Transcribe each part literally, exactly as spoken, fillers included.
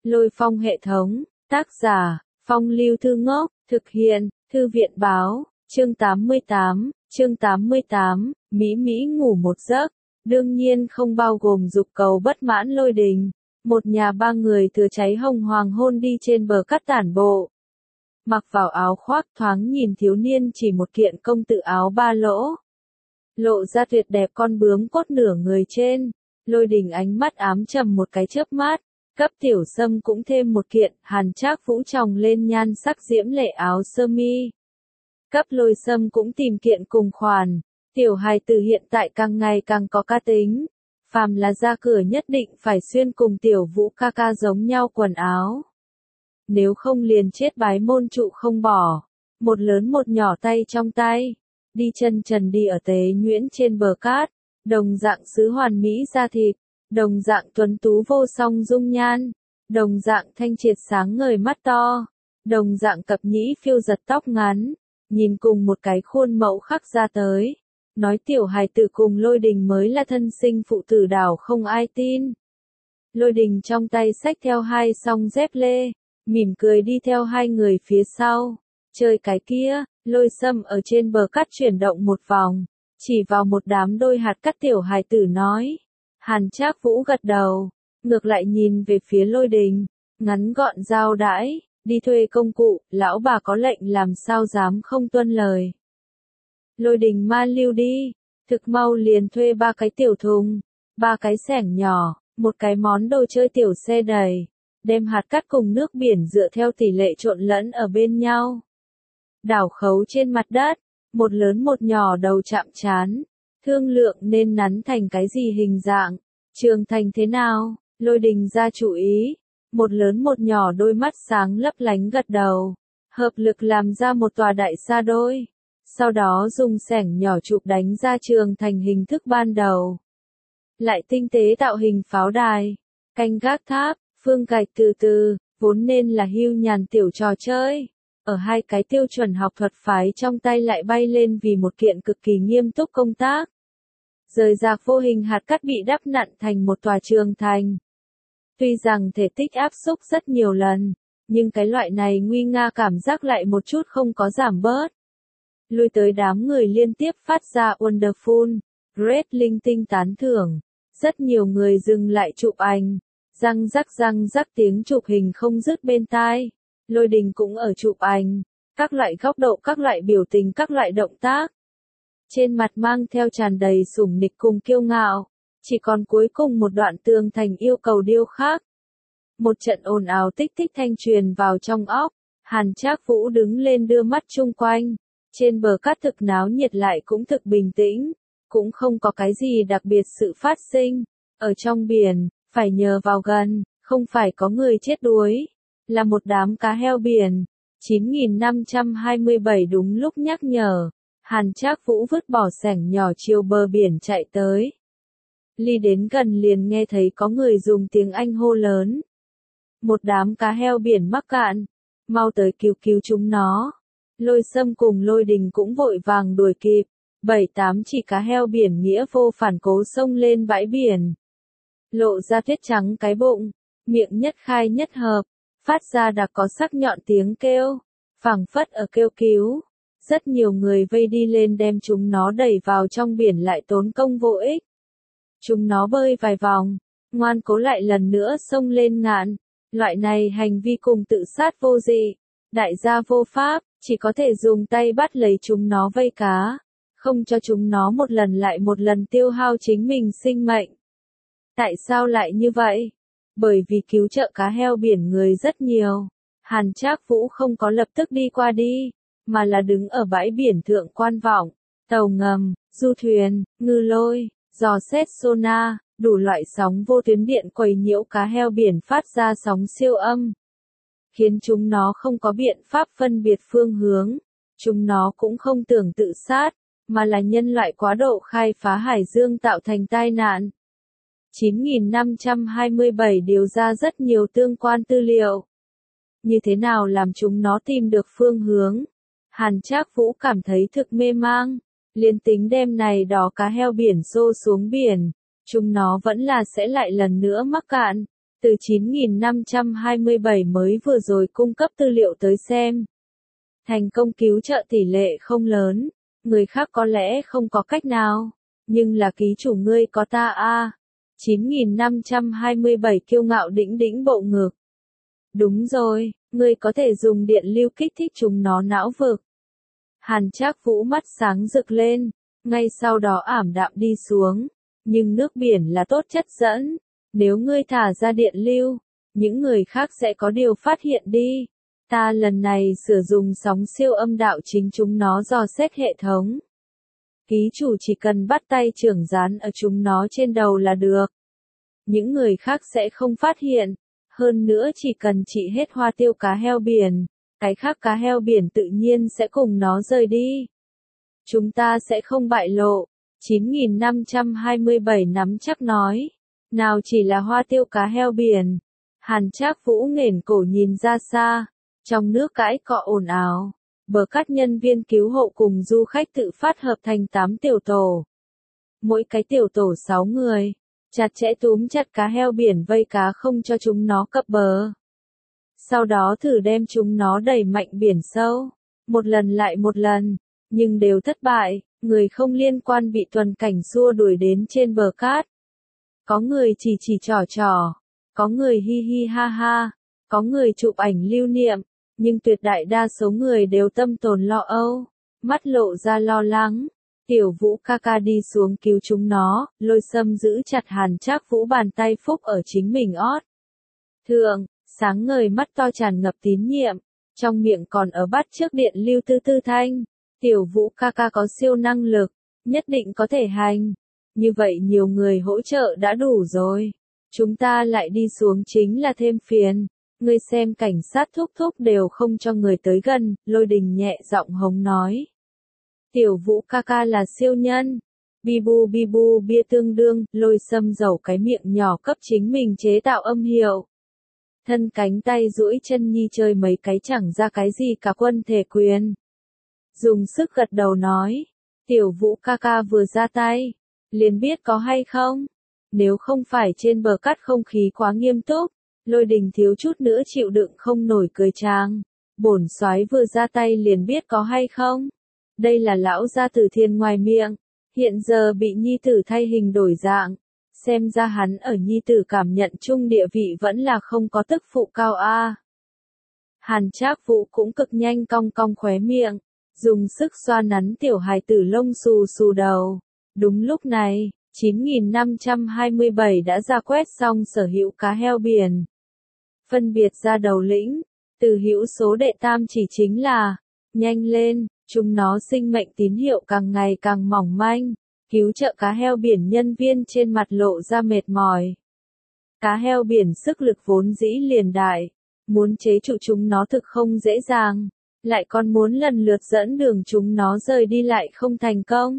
Lôi Phong hệ thống, tác giả, Phong Lưu Thư Ngốc, thực hiện, Thư viện báo, chương tám mươi tám, chương tám mươi tám, Mỹ Mỹ ngủ một giấc, đương nhiên không bao gồm dục cầu bất mãn Lôi Đình. Một nhà ba người thừa cháy hồng hoàng hôn đi trên bờ cát tản bộ. Mặc vào áo khoác thoáng nhìn thiếu niên chỉ một kiện công tử áo ba lỗ. Lộ ra tuyệt đẹp con bướm cốt nửa người trên. Lôi Đình ánh mắt ám trầm một cái chớp mắt. Cấp Tiểu Sâm cũng thêm một kiện, Hàn Trác Vũ tròng lên nhan sắc diễm lệ áo sơ mi. Cấp Lôi Sâm cũng tìm kiện cùng khoản. Tiểu hài tử hiện tại càng ngày càng có cá tính. Phàm là ra cửa nhất định phải xuyên cùng Tiểu Vũ ca ca giống nhau quần áo. Nếu không liền chết bái môn trụ không bỏ. Một lớn một nhỏ tay trong tay. Đi chân trần đi ở tế nhuyễn trên bờ cát. Đồng dạng sứ hoàn mỹ da thịt. Đồng dạng tuấn tú vô song dung nhan. Đồng dạng thanh triệt sáng ngời mắt to. Đồng dạng cặp nhĩ phiêu giật tóc ngắn. Nhìn cùng một cái khuôn mẫu khắc ra tới. Nói tiểu hài tử cùng Lôi Đình mới là thân sinh phụ tử đảo không ai tin. Lôi Đình trong tay xách theo hai song dép lê. Mỉm cười đi theo hai người phía sau. Chơi cái kia, Lôi Sâm ở trên bờ cát chuyển động một vòng. Chỉ vào một đám đôi hạt cát tiểu hài tử nói. Hàn Trác Vũ gật đầu. Ngược lại nhìn về phía Lôi Đình. Ngắn gọn giao đãi. Đi thuê công cụ, lão bà có lệnh làm sao dám không tuân lời. Lôi Đình ma lưu đi. Thực mau liền thuê ba cái tiểu thùng. Ba cái xẻng nhỏ. Một cái món đồ chơi tiểu xe đầy. Đem hạt cát cùng nước biển dựa theo tỷ lệ trộn lẫn ở bên nhau. Đảo khấu trên mặt đất. Một lớn một nhỏ đầu chạm trán. Thương lượng nên nắn thành cái gì hình dạng. Trường thành thế nào. Lôi Đình ra chủ ý. Một lớn một nhỏ đôi mắt sáng lấp lánh gật đầu. Hợp lực làm ra một tòa đại sa đôi. Sau đó dùng xẻng nhỏ chụp đánh ra trường thành hình thức ban đầu. Lại tinh tế tạo hình pháo đài. Canh gác tháp. Phương gạch từ từ. Vốn nên là hưu nhàn tiểu trò chơi. Ở hai cái tiêu chuẩn học thuật phái trong tay lại bay lên vì một kiện cực kỳ nghiêm túc công tác. Rời rạc vô hình hạt cát bị đắp nặn thành một tòa trường thành. Tuy rằng thể tích áp xúc rất nhiều lần, nhưng cái loại này nguy nga cảm giác lại một chút không có giảm bớt. Lui tới đám người liên tiếp phát ra wonderful, great linh tinh tán thưởng. Rất nhiều người dừng lại chụp ảnh, răng rắc răng rắc tiếng chụp hình không dứt bên tai. Lôi Đình cũng ở chụp ảnh, các loại góc độ, các loại biểu tình, các loại động tác. Trên mặt mang theo tràn đầy sủng nịch cùng kiêu ngạo, chỉ còn cuối cùng một đoạn tường thành yêu cầu điêu khắc. Một trận ồn ào tích tích thanh truyền vào trong óc, Hàn Trác Vũ đứng lên đưa mắt chung quanh. Trên bờ cát thực náo nhiệt lại cũng thực bình tĩnh, cũng không có cái gì đặc biệt sự phát sinh. Ở trong biển, phải nhờ vào gần, không phải có người chết đuối, là một đám cá heo biển. chín nghìn năm trăm hai mươi bảy đúng lúc nhắc nhở, Hàn Trác Vũ vứt bỏ xẻng nhỏ chiều bờ biển chạy tới. Ly đến gần liền nghe thấy có người dùng tiếng Anh hô lớn. Một đám cá heo biển mắc cạn, mau tới cứu cứu chúng nó. Lôi Sâm cùng Lôi Đình cũng vội vàng đuổi kịp. Bảy tám chỉ cá heo biển nghĩa vô phản cố xông lên bãi biển. Lộ ra tuyết trắng cái bụng, miệng nhất khai nhất hợp, phát ra đặc có sắc nhọn tiếng kêu, phảng phất ở kêu cứu. Rất nhiều người vây đi lên đem chúng nó đẩy vào trong biển lại tốn công vô ích. Chúng nó bơi vài vòng, ngoan cố lại lần nữa xông lên ngạn. Loại này hành vi cùng tự sát vô dị, đại gia vô pháp, chỉ có thể dùng tay bắt lấy chúng nó vây cá, không cho chúng nó một lần lại một lần tiêu hao chính mình sinh mệnh. Tại sao lại như vậy? Bởi vì cứu trợ cá heo biển người rất nhiều. Hàn Trác Vũ không có lập tức đi qua đi, mà là đứng ở bãi biển thượng quan vọng. Tàu ngầm, du thuyền, ngư lôi, dò xét sonar, đủ loại sóng vô tuyến điện quấy nhiễu cá heo biển phát ra sóng siêu âm, khiến chúng nó không có biện pháp phân biệt phương hướng. Chúng nó cũng không tưởng tự sát, mà là nhân loại quá độ khai phá hải dương tạo thành tai nạn. chín nghìn năm trăm hai mươi bảy điều ra rất nhiều tương quan tư liệu. Như thế nào làm chúng nó tìm được phương hướng? Hàn Trác Vũ cảm thấy thực mê mang. Liên tính đêm này đó cá heo biển xô xuống biển, chúng nó vẫn là sẽ lại lần nữa mắc cạn. từ chín nghìn năm trăm hai mươi bảy mới vừa rồi cung cấp tư liệu tới xem. Thành công cứu trợ tỷ lệ không lớn, người khác có lẽ không có cách nào, nhưng là ký chủ ngươi có ta a. chín nghìn năm trăm hai mươi bảy kiêu ngạo đĩnh đĩnh bộ ngực. Đúng rồi, ngươi có thể dùng điện lưu kích thích chúng nó não vực. Hàn Trác Vũ mắt sáng rực lên, ngay sau đó ảm đạm đi xuống, nhưng nước biển là tốt chất dẫn, nếu ngươi thả ra điện lưu, những người khác sẽ có điều phát hiện đi. Ta lần này sử dụng sóng siêu âm đạo chính chúng nó dò xét hệ thống. Ký chủ chỉ cần bắt tay trưởng dán ở chúng nó trên đầu là được. Những người khác sẽ không phát hiện. Hơn nữa chỉ cần trị hết hoa tiêu cá heo biển, cái khác cá heo biển tự nhiên sẽ cùng nó rời đi. Chúng ta sẽ không bại lộ. chín nghìn năm trăm hai mươi bảy nắm chắc nói. Nào chỉ là hoa tiêu cá heo biển. Hàn Trác Vũ nghển cổ nhìn ra xa. Trong nước cãi cọ ồn ào. Bờ cát nhân viên cứu hộ cùng du khách tự phát hợp thành tám tiểu tổ. Mỗi cái tiểu tổ sáu người. Chặt chẽ túm chặt cá heo biển vây cá không cho chúng nó cập bờ. Sau đó thử đem chúng nó đẩy mạnh biển sâu. Một lần lại một lần. Nhưng đều thất bại. Người không liên quan bị tuần cảnh xua đuổi đến trên bờ cát. Có người chỉ chỉ trò trò. Có người hi hi ha ha. Có người chụp ảnh lưu niệm. Nhưng tuyệt đại đa số người đều tâm tồn lo âu. Mắt lộ ra lo lắng. Tiểu Vũ ca ca đi xuống cứu chúng nó, Lôi Sâm giữ chặt Hàn Trác Vũ bàn tay phúc ở chính mình ót. Thượng, sáng ngời mắt to tràn ngập tín nhiệm, trong miệng còn ở bắt trước điện lưu tư tư thanh. Tiểu Vũ ca ca có siêu năng lực, nhất định có thể hành. Như vậy nhiều người hỗ trợ đã đủ rồi. Chúng ta lại đi xuống chính là thêm phiền. Ngươi xem cảnh sát thúc thúc đều không cho người tới gần, Lôi Đình nhẹ giọng hống nói. Tiểu Vũ ca ca là siêu nhân. Bi bu bi bu bia tương đương, Lôi Sâm dầu cái miệng nhỏ cấp chính mình chế tạo âm hiệu. Thân cánh tay duỗi chân nhi chơi mấy cái chẳng ra cái gì cả quân thể quyền. Dùng sức gật đầu nói. Tiểu Vũ ca ca vừa ra tay. Liền biết có hay không. Nếu không phải trên bờ cát không khí quá nghiêm túc. Lôi Đình thiếu chút nữa chịu đựng không nổi cười trang. Bổn soái vừa ra tay liền biết có hay không. Đây là lão gia tử thiên ngoài miệng, hiện giờ bị nhi tử thay hình đổi dạng, xem ra hắn ở nhi tử cảm nhận chung địa vị vẫn là không có tức phụ cao a. Hàn Trác Vũ cũng cực nhanh cong cong khóe miệng, dùng sức xoa nắn tiểu hài tử lông xù xù đầu. Đúng lúc này, chín nghìn năm trăm hai mươi bảy đã ra quét xong sở hữu cá heo biển. Phân biệt ra đầu lĩnh, từ hữu số đệ tam chỉ chính là, nhanh lên. Chúng nó sinh mệnh tín hiệu càng ngày càng mỏng manh, cứu trợ cá heo biển nhân viên trên mặt lộ ra mệt mỏi. Cá heo biển sức lực vốn dĩ liền đại, muốn chế trụ chúng nó thực không dễ dàng, lại còn muốn lần lượt dẫn đường chúng nó rời đi lại không thành công.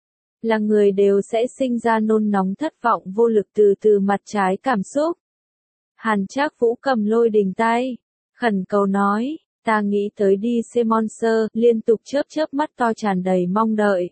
Là người đều sẽ sinh ra nôn nóng thất vọng vô lực từ từ mặt trái cảm xúc. Hàn Trác Vũ cầm Lôi Đình tay, khẩn cầu nói. Ta nghĩ tới đi xem Monster, liên tục chớp chớp mắt to tràn đầy mong đợi.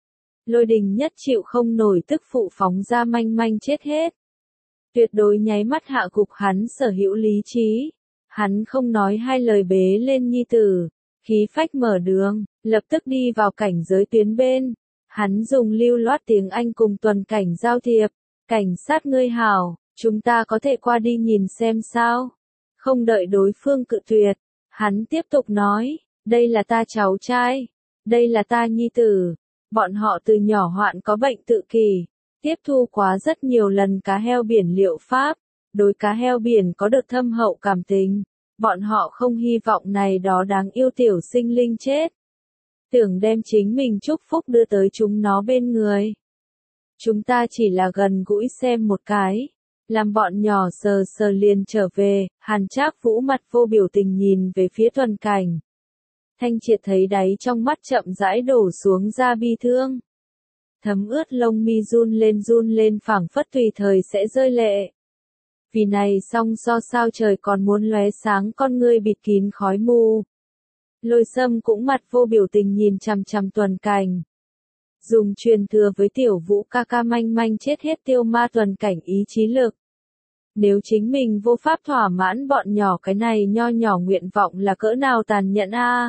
Lôi Đình nhất chịu không nổi tức phụ phóng ra manh manh chết hết. Tuyệt đối nháy mắt hạ gục hắn sở hữu lý trí. Hắn không nói hai lời bế lên nhi tử, khí phách mở đường, lập tức đi vào cảnh giới tuyến bên. Hắn dùng lưu loát tiếng Anh cùng tuần cảnh giao thiệp. Cảnh sát ngươi hảo, chúng ta có thể qua đi nhìn xem sao. Không đợi đối phương cự tuyệt. Hắn tiếp tục nói, đây là ta cháu trai, đây là ta nhi tử, bọn họ từ nhỏ hoạn có bệnh tự kỷ, tiếp thu quá rất nhiều lần cá heo biển liệu pháp, đối cá heo biển có được thâm hậu cảm tình, bọn họ không hy vọng này đó đáng yêu tiểu sinh linh chết. Tưởng đem chính mình chúc phúc đưa tới chúng nó bên người. Chúng ta chỉ là gần gũi xem một cái. Làm bọn nhỏ sờ sờ liền trở về, Hàn Trác Vũ mặt vô biểu tình nhìn về phía tuần cảnh. Thanh Triệt thấy đáy trong mắt chậm rãi đổ xuống ra bi thương. Thấm ướt lông mi run lên run lên phảng phất tùy thời sẽ rơi lệ. Vì này song so sao trời còn muốn lóe sáng con ngươi bịt kín khói mù. Lôi Sâm cũng mặt vô biểu tình nhìn chằm chằm tuần cảnh. Dùng truyền thừa với tiểu Vũ ca ca manh manh chết hết tiêu ma tuần cảnh ý chí lực. Nếu chính mình vô pháp thỏa mãn bọn nhỏ cái này nho nhỏ nguyện vọng là cỡ nào tàn nhẫn a. À?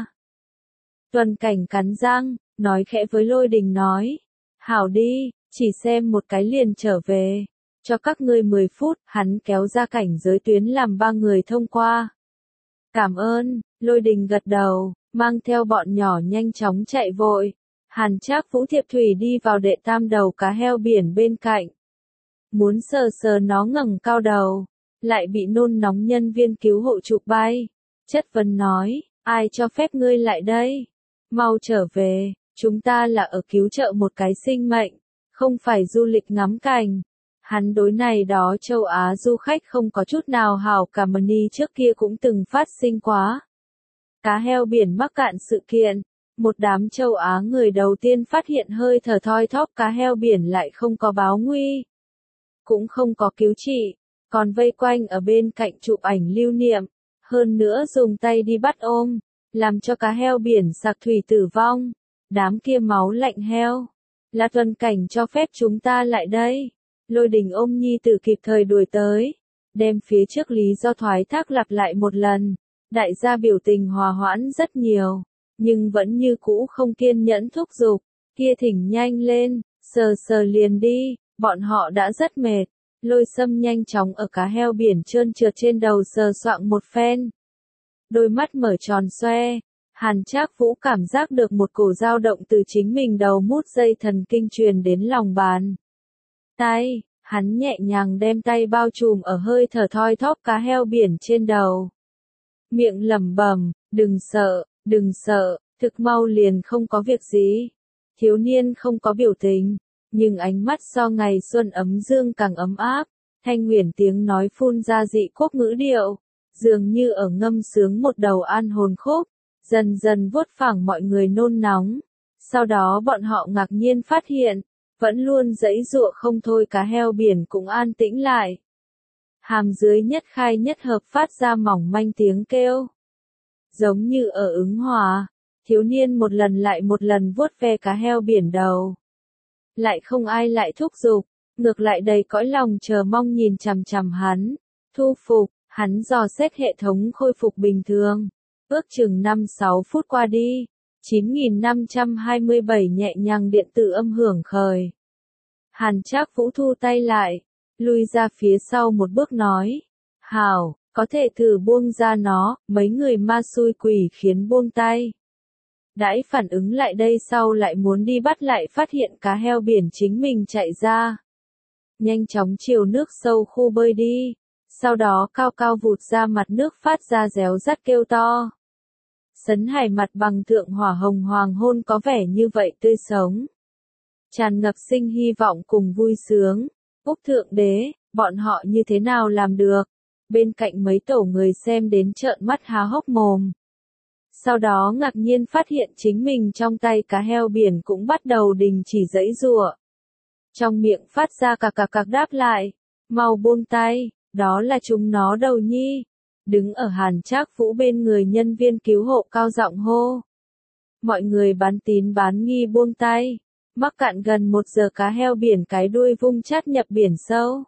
Tuần Cảnh cắn răng, nói khẽ với Lôi Đình nói. Hảo đi, chỉ xem một cái liền trở về. Cho các ngươi mười phút, hắn kéo ra cảnh giới tuyến làm ba người thông qua. Cảm ơn, Lôi Đình gật đầu, mang theo bọn nhỏ nhanh chóng chạy vội. Hàn Trác Vũ Thiệp Thủy đi vào đệ tam đầu cá heo biển bên cạnh. Muốn sờ sờ nó ngẩng cao đầu, lại bị nôn nóng nhân viên cứu hộ chụp bay. Chất vấn nói, ai cho phép ngươi lại đây? Mau trở về, chúng ta là ở cứu trợ một cái sinh mệnh, không phải du lịch ngắm cảnh. Hắn đối này đó châu Á du khách không có chút nào hảo cảm, ni trước kia cũng từng phát sinh quá. Cá heo biển mắc cạn sự kiện, một đám châu Á người đầu tiên phát hiện hơi thở thoi thóp cá heo biển lại không có báo nguy, cũng không có cứu trị, còn vây quanh ở bên cạnh chụp ảnh lưu niệm, hơn nữa dùng tay đi bắt ôm, làm cho cá heo biển sặc thủy tử vong. Đám kia máu lạnh heo, là Tuần Cảnh cho phép chúng ta lại đây. Lôi Đình ôm nhi tử kịp thời đuổi tới, đem phía trước lý do thoái thác lặp lại một lần. Đại gia biểu tình hòa hoãn rất nhiều, nhưng vẫn như cũ không kiên nhẫn thúc giục, kia thỉnh nhanh lên, sờ sờ liền đi, bọn họ đã rất mệt. Lôi Sâm nhanh chóng ở cá heo biển trơn trượt trên đầu sờ soạng một phen. Đôi mắt mở tròn xoe, Hàn Trác Vũ cảm giác được một cổ dao động từ chính mình đầu mút dây thần kinh truyền đến lòng bàn tay, hắn nhẹ nhàng đem tay bao trùm ở hơi thở thoi thóp cá heo biển trên đầu. Miệng lẩm bẩm, đừng sợ, đừng sợ, thực mau liền không có việc gì. Thiếu niên không có biểu tình, nhưng ánh mắt so ngày xuân ấm dương càng ấm áp, thanh huyền tiếng nói phun ra dị quốc ngữ điệu, dường như ở ngâm sướng một đầu an hồn khúc, dần dần vuốt phẳng mọi người nôn nóng. Sau đó bọn họ ngạc nhiên phát hiện, vẫn luôn giãy giụa không thôi cá heo biển cũng an tĩnh lại. Hàm dưới nhất khai nhất hợp phát ra mỏng manh tiếng kêu. Giống như ở ứng hòa, thiếu niên một lần lại một lần vuốt ve cá heo biển đầu. Lại không ai lại thúc giục, ngược lại đầy cõi lòng chờ mong nhìn chằm chằm hắn. Thu phục, hắn dò xét hệ thống khôi phục bình thường. Ước chừng năm sáu phút qua đi, chín nghìn năm trăm hai mươi bảy nhẹ nhàng điện tử âm hưởng khởi. Hàn Trác Vũ thu tay lại, lui ra phía sau một bước nói, hảo, có thể thử buông ra nó, mấy người ma xui quỷ khiến buông tay. Đãi phản ứng lại đây sau lại muốn đi bắt lại phát hiện cá heo biển chính mình chạy ra. Nhanh chóng chiều nước sâu khu bơi đi, sau đó cao cao vụt ra mặt nước phát ra réo rắt kêu to. Sấn Hải mặt bằng thượng hỏa hồng hoàng hôn có vẻ như vậy tươi sống, tràn ngập sinh hy vọng cùng vui sướng. Úc Thượng Đế, bọn họ như thế nào làm được? Bên cạnh mấy tổ người xem đến trợn mắt há hốc mồm. Sau đó ngạc nhiên phát hiện chính mình trong tay cá heo biển cũng bắt đầu đình chỉ giãy giụa. Trong miệng phát ra cạc cạc cạc đáp lại, mau buông tay, đó là chúng nó đầu nhi. Đứng ở Hàn Trác Vũ bên người nhân viên cứu hộ cao giọng hô. Mọi người bán tín bán nghi buông tay. Mắc cạn gần một giờ cá heo biển cái đuôi vung chát nhập biển sâu.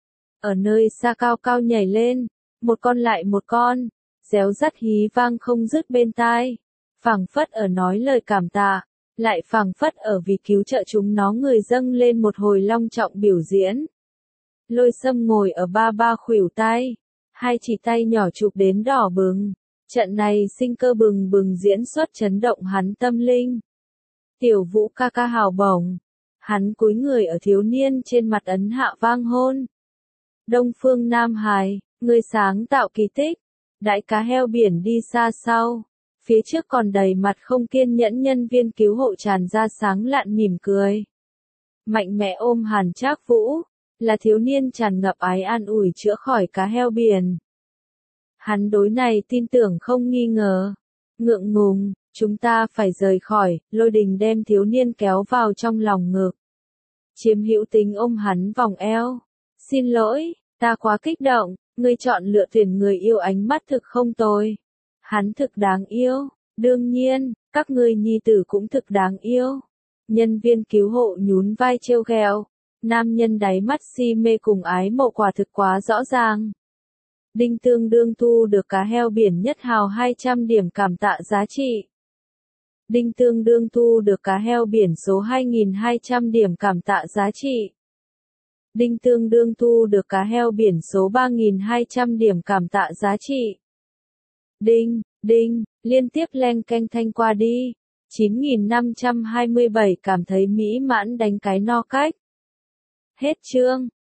Ở nơi xa cao cao nhảy lên, một con lại một con, réo rắt hí vang không dứt bên tai. Phảng phất ở nói lời cảm tạ, lại phảng phất ở vì cứu trợ chúng nó người dâng lên một hồi long trọng biểu diễn. Lôi Sâm ngồi ở ba ba khuỷu tay, hai chỉ tay nhỏ chụp đến đỏ bừng. Trận này sinh cơ bừng bừng diễn xuất chấn động hắn tâm linh. Tiểu Vũ ca ca hào bổng, hắn cúi người ở thiếu niên trên mặt ấn hạ vang hôn. Đông Phương Nam Hải, người sáng tạo kỳ tích. Đãi cá heo biển đi xa sau, phía trước còn đầy mặt không kiên nhẫn nhân viên cứu hộ tràn ra sáng lạn mỉm cười. Mạnh mẽ ôm Hàn Trác Vũ, là thiếu niên tràn ngập ái an ủi chữa khỏi cá heo biển. Hắn đối này tin tưởng không nghi ngờ. Ngượng ngùng, chúng ta phải rời khỏi, Lôi Đình đem thiếu niên kéo vào trong lòng ngực. Chiếm hữu tính ôm hắn vòng eo. Xin lỗi, ta quá kích động, ngươi chọn lựa tuyển người yêu ánh mắt thực không tồi. Hắn thực đáng yêu, đương nhiên, các ngươi nhi tử cũng thực đáng yêu. Nhân viên cứu hộ nhún vai trêu ghẹo, Nam nhân đáy mắt si mê cùng ái mộ quả thực quá rõ ràng. Đinh tương đương thu được cá heo biển nhất hào hai trăm điểm cảm tạ giá trị. Đinh tương đương thu được cá heo biển số hai nghìn hai trăm điểm cảm tạ giá trị. Đinh tương đương thu được cá heo biển số ba nghìn hai trăm điểm cảm tạ giá trị. Đinh, đinh, liên tiếp leng keng thanh qua đi. chín nghìn năm trăm hai mươi bảy cảm thấy mỹ mãn đánh cái no cách. Hết chương.